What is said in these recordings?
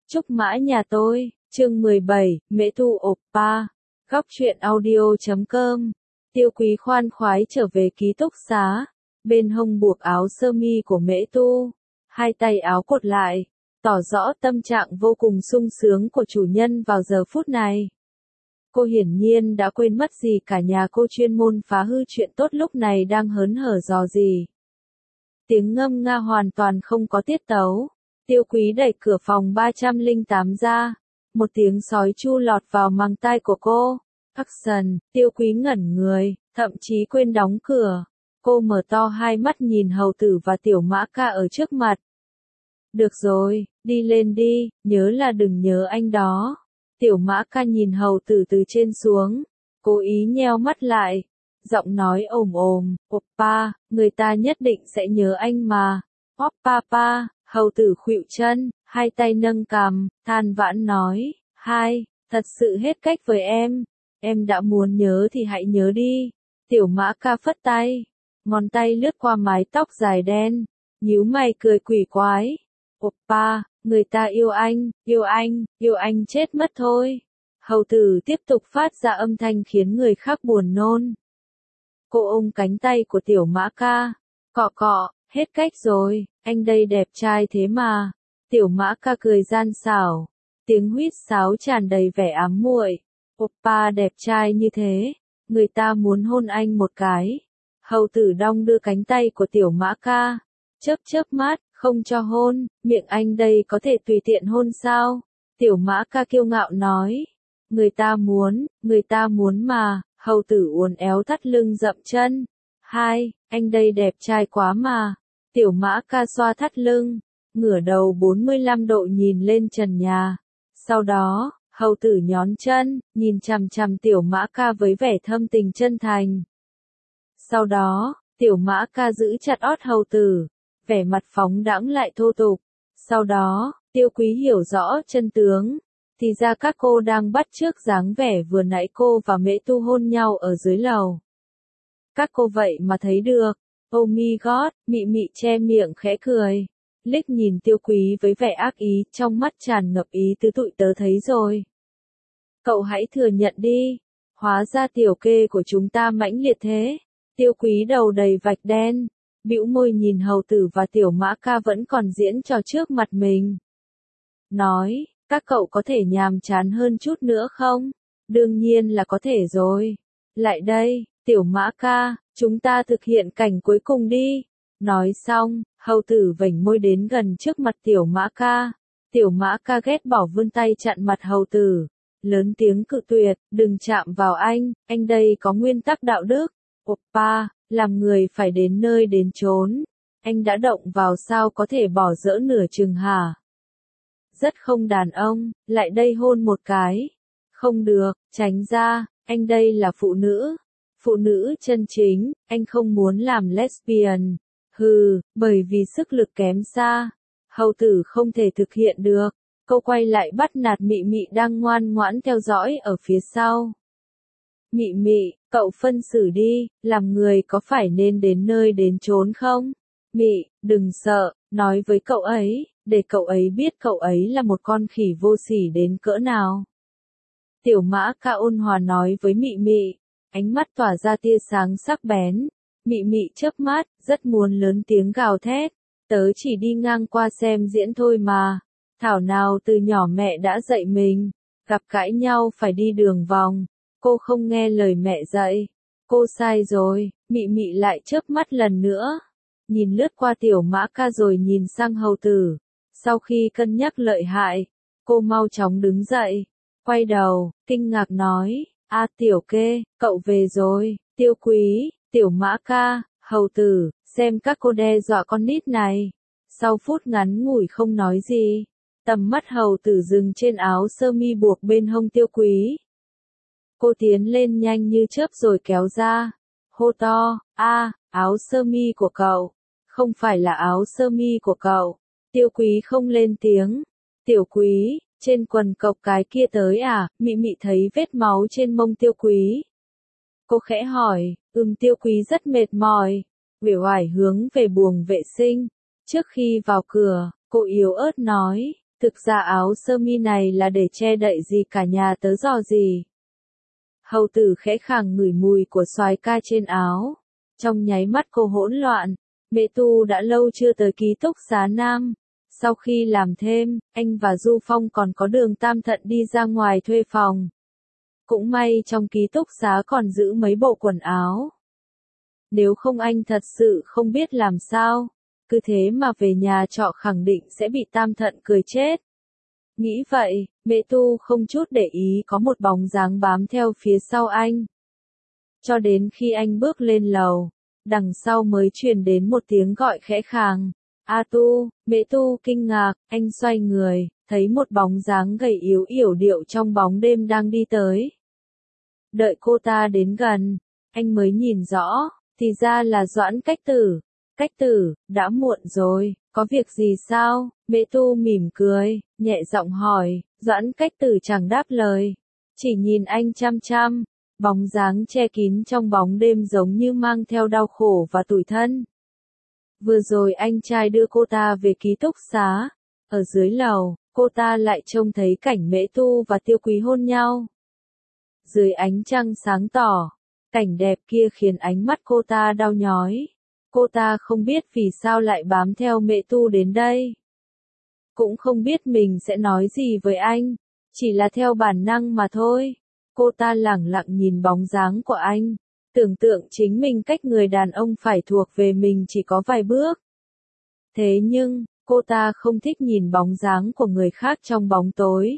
Trúc Mã nhà tôi, chương 17, Mễ Tu Oppa, góc truyện audio.com. Tiêu Quý khoan khoái trở về ký túc xá, bên hông buộc áo sơ mi của Mễ Tu, hai tay áo cột lại, tỏ rõ tâm trạng vô cùng sung sướng của chủ nhân vào giờ phút này. Cô hiển nhiên đã quên mất gì cả nhà cô chuyên môn phá hư chuyện tốt lúc này đang hớn hở dò gì. Tiếng ngâm nga hoàn toàn không có tiết tấu. Tiêu Quý đẩy cửa phòng 308 ra. Một tiếng sói chu lọt vào màng tai của cô. Action, Tiêu Quý ngẩn người, thậm chí quên đóng cửa. Cô mở to hai mắt nhìn hầu tử và tiểu mã ca ở trước mặt. Được rồi, đi lên đi, nhớ là đừng nhớ anh đó. Tiểu mã ca nhìn hầu tử từ trên xuống, cố ý nheo mắt lại. Giọng nói ồm ồm, Oppa, người ta nhất định sẽ nhớ anh mà. Oppa pa. Hầu tử khuỵu chân, hai tay nâng cằm, than vãn nói, hai, thật sự hết cách với em đã muốn nhớ thì hãy nhớ đi. Tiểu mã ca phất tay, ngón tay lướt qua mái tóc dài đen, nhíu mày cười quỷ quái. Oppa, người ta yêu anh chết mất thôi. Hầu tử tiếp tục phát ra âm thanh khiến người khác buồn nôn. Cô ôm cánh tay của tiểu mã ca, cọ cọ, hết cách rồi, anh đây đẹp trai thế mà. Tiểu mã ca cười gian xảo, tiếng huýt sáo tràn đầy vẻ ám muội. Oppa đẹp trai như thế, người ta muốn hôn anh một cái. Hầu tử đong đưa cánh tay của tiểu mã ca, chớp mắt, không cho hôn, miệng anh đây có thể tùy tiện hôn sao? Tiểu mã ca kiêu ngạo nói, người ta muốn mà. Hầu tử uốn éo thắt lưng dậm chân. Hai, anh đây đẹp trai quá mà. Tiểu mã ca xoa thắt lưng, ngửa đầu 45 độ nhìn lên trần nhà. Sau đó, hầu tử nhón chân, nhìn chằm chằm tiểu mã ca với vẻ thâm tình chân thành. Sau đó, tiểu mã ca giữ chặt ót hầu tử, vẻ mặt phóng đãng lại thô tục. Sau đó, Tiêu Quý hiểu rõ chân tướng. Thì ra các cô đang bắt chước dáng vẻ vừa nãy cô và Mễ Tu hôn nhau ở dưới lầu. Các cô vậy mà thấy được. Oh my god, mị mị che miệng khẽ cười. Liếc nhìn Tiêu Quý với vẻ ác ý, trong mắt tràn ngập ý tứ tụi tớ thấy rồi. Cậu hãy thừa nhận đi. Hóa ra tiểu kê của chúng ta mãnh liệt thế. Tiêu Quý đầu đầy vạch đen, bĩu môi nhìn hầu tử và tiểu mã ca vẫn còn diễn trò trước mặt mình. Nói, các cậu có thể nhàm chán hơn chút nữa không? Đương nhiên là có thể rồi. Lại đây, tiểu mã ca, chúng ta thực hiện cảnh cuối cùng đi. Nói xong, hầu tử vểnh môi đến gần trước mặt tiểu mã ca. Tiểu mã ca ghét bỏ vươn tay chặn mặt hầu tử. Lớn tiếng cự tuyệt, đừng chạm vào anh đây có nguyên tắc đạo đức. Oppa, làm người phải đến nơi đến chốn. Anh đã động vào sao có thể bỏ dỡ nửa chừng hả? Rất không đàn ông, lại đây hôn một cái. Không được, tránh ra, anh đây là phụ nữ chân chính, anh không muốn làm lesbian. Hừ, bởi vì sức lực kém xa, hầu tử không thể thực hiện được. Cô quay lại bắt nạt mị mị đang ngoan ngoãn theo dõi ở phía sau. Mị mị, cậu phân xử đi, làm người có phải nên đến nơi đến chốn không? Mị, đừng sợ, nói với cậu ấy, để cậu ấy biết cậu ấy là một con khỉ vô sỉ đến cỡ nào. Tiểu mã ca ôn hòa nói với mị mị, ánh mắt tỏa ra tia sáng sắc bén. Mị mị chớp mắt, rất muốn lớn tiếng gào thét. Tớ chỉ đi ngang qua xem diễn thôi mà. Thảo nào từ nhỏ mẹ đã dạy mình, gặp cãi nhau phải đi đường vòng. Cô không nghe lời mẹ dạy. Cô sai rồi, mị mị lại chớp mắt lần nữa. Nhìn lướt qua tiểu mã ca rồi nhìn sang hầu tử. Sau khi cân nhắc lợi hại, cô mau chóng đứng dậy, quay đầu, kinh ngạc nói, tiểu kê, cậu về rồi. Tiêu Quý, tiểu mã ca, hầu tử, xem các cô đe dọa con nít này. Sau phút ngắn ngủi không nói gì, tầm mắt hầu tử dừng trên áo sơ mi buộc bên hông Tiêu Quý. Cô tiến lên nhanh như chớp rồi kéo ra, hô to, áo sơ mi của cậu, không phải là áo sơ mi của cậu. Tiêu Quý không lên tiếng. Tiểu Quý, trên quần cộc cái kia tới à? Mị mị thấy vết máu trên mông Tiêu Quý. Cô khẽ hỏi, Tiêu Quý rất mệt mỏi, uể oải hướng về buồng vệ sinh. Trước khi vào cửa, cô yếu ớt nói, Thực ra áo sơ mi này là để che đậy gì cả nhà tớ dò gì. Hầu tử khẽ khàng ngửi mùi của soái ca trên áo. Trong nháy mắt cô hỗn loạn. Mẹ Tu đã lâu chưa tới ký túc xá Nam. Sau khi làm thêm, anh và Du Phong còn có Đường Tam Thận đi ra ngoài thuê phòng. Cũng may trong ký túc xá còn giữ mấy bộ quần áo. Nếu không anh thật sự không biết làm sao. Cứ thế mà về nhà trọ khẳng định sẽ bị Tam Thận cười chết. Nghĩ vậy, Mẹ Tu không chút để ý có một bóng dáng bám theo phía sau anh. Cho đến khi anh bước lên lầu, đằng sau mới truyền đến một tiếng gọi khẽ khàng. A Tu, Mẹ Tu kinh ngạc, anh xoay người, thấy một bóng dáng gầy yếu yểu điệu trong bóng đêm đang đi tới. Đợi cô ta đến gần, anh mới nhìn rõ, thì ra là Doãn Cách Tử. Cách Tử, đã muộn rồi, có việc gì sao? Mẹ Tu mỉm cười, nhẹ giọng hỏi. Doãn Cách Tử chẳng đáp lời, chỉ nhìn anh chăm chăm. Bóng dáng che kín trong bóng đêm giống như mang theo đau khổ và tủi thân. Vừa rồi anh trai đưa cô ta về ký túc xá. Ở dưới lầu, cô ta lại trông thấy cảnh Mễ Tu và Tiêu Quý hôn nhau. Dưới ánh trăng sáng tỏ, cảnh đẹp kia khiến ánh mắt cô ta đau nhói. Cô ta không biết vì sao lại bám theo Mễ Tu đến đây. Cũng không biết mình sẽ nói gì với anh, chỉ là theo bản năng mà thôi. Cô ta lẳng lặng nhìn bóng dáng của anh, tưởng tượng chính mình cách người đàn ông phải thuộc về mình chỉ có vài bước. Thế nhưng, cô ta không thích nhìn bóng dáng của người khác trong bóng tối.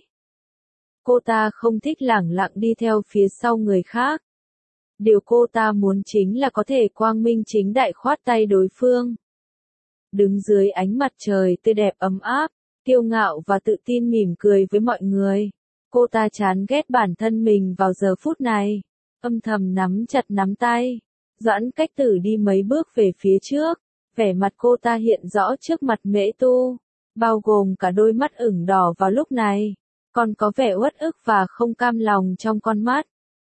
Cô ta không thích lẳng lặng đi theo phía sau người khác. Điều cô ta muốn chính là có thể quang minh chính đại khoát tay đối phương. Đứng dưới ánh mặt trời tươi đẹp ấm áp, kiêu ngạo và tự tin mỉm cười với mọi người. Cô ta chán ghét bản thân mình vào giờ phút này, âm thầm nắm chặt nắm tay. Doãn Cách Tử đi mấy bước về phía trước, vẻ mặt cô ta hiện rõ trước mặt Mễ Tu, bao gồm cả đôi mắt ửng đỏ vào lúc này, còn có vẻ uất ức và không cam lòng trong con mắt.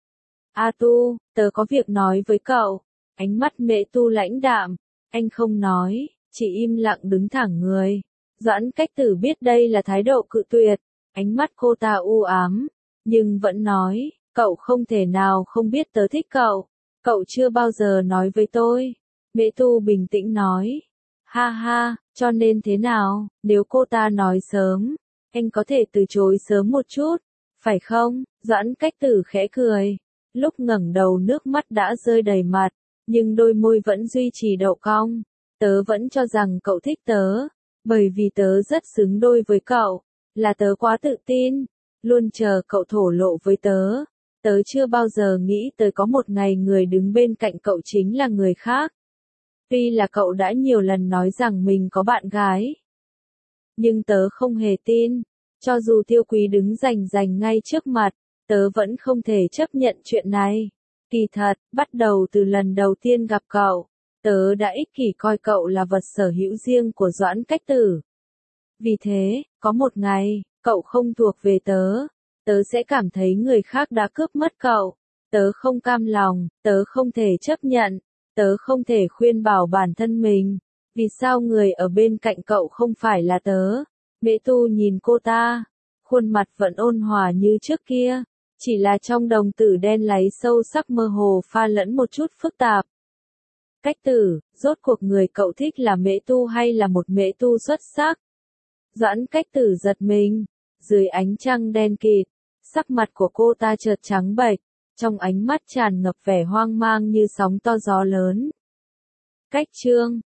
A Tu, tớ có việc nói với cậu. Ánh mắt Mễ Tu lãnh đạm, anh không nói, chỉ im lặng đứng thẳng người. Doãn Cách Tử biết đây là thái độ cự tuyệt. Ánh mắt cô ta u ám, nhưng vẫn nói, cậu không thể nào không biết tớ thích cậu. Cậu chưa bao giờ nói với tôi. Mễ Tu bình tĩnh nói. Ha ha, cho nên thế nào, nếu cô ta nói sớm, anh có thể từ chối sớm một chút, phải không? Doãn Cách Tử khẽ cười. Lúc ngẩng đầu nước mắt đã rơi đầy mặt, nhưng đôi môi vẫn duy trì độ cong. Tớ vẫn cho rằng cậu thích tớ, bởi vì tớ rất xứng đôi với cậu. Là tớ quá tự tin, luôn chờ cậu thổ lộ với tớ. Tớ chưa bao giờ nghĩ tới có một ngày người đứng bên cạnh cậu chính là người khác. Tuy là cậu đã nhiều lần nói rằng mình có bạn gái, nhưng tớ không hề tin. Cho dù Tiêu Quý đứng rành rành ngay trước mặt, tớ vẫn không thể chấp nhận chuyện này. Kỳ thật, bắt đầu từ lần đầu tiên gặp cậu, tớ đã ích kỷ coi cậu là vật sở hữu riêng của Doãn Cách Tử. Vì thế, có một ngày, cậu không thuộc về tớ, tớ sẽ cảm thấy người khác đã cướp mất cậu. Tớ không cam lòng, tớ không thể chấp nhận, tớ không thể khuyên bảo bản thân mình. Vì sao người ở bên cạnh cậu không phải là tớ? Mễ Tu nhìn cô ta, khuôn mặt vẫn ôn hòa như trước kia, chỉ là trong đồng tử đen láy sâu sắc mơ hồ pha lẫn một chút phức tạp. Cách Tử, rốt cuộc người cậu thích là Mễ Tu hay là một Mễ Tu xuất sắc? Doãn Cách Tử giật mình, dưới ánh trăng đen kịt, sắc mặt của cô ta chợt trắng bệch, trong ánh mắt tràn ngập vẻ hoang mang như sóng to gió lớn. Cách chương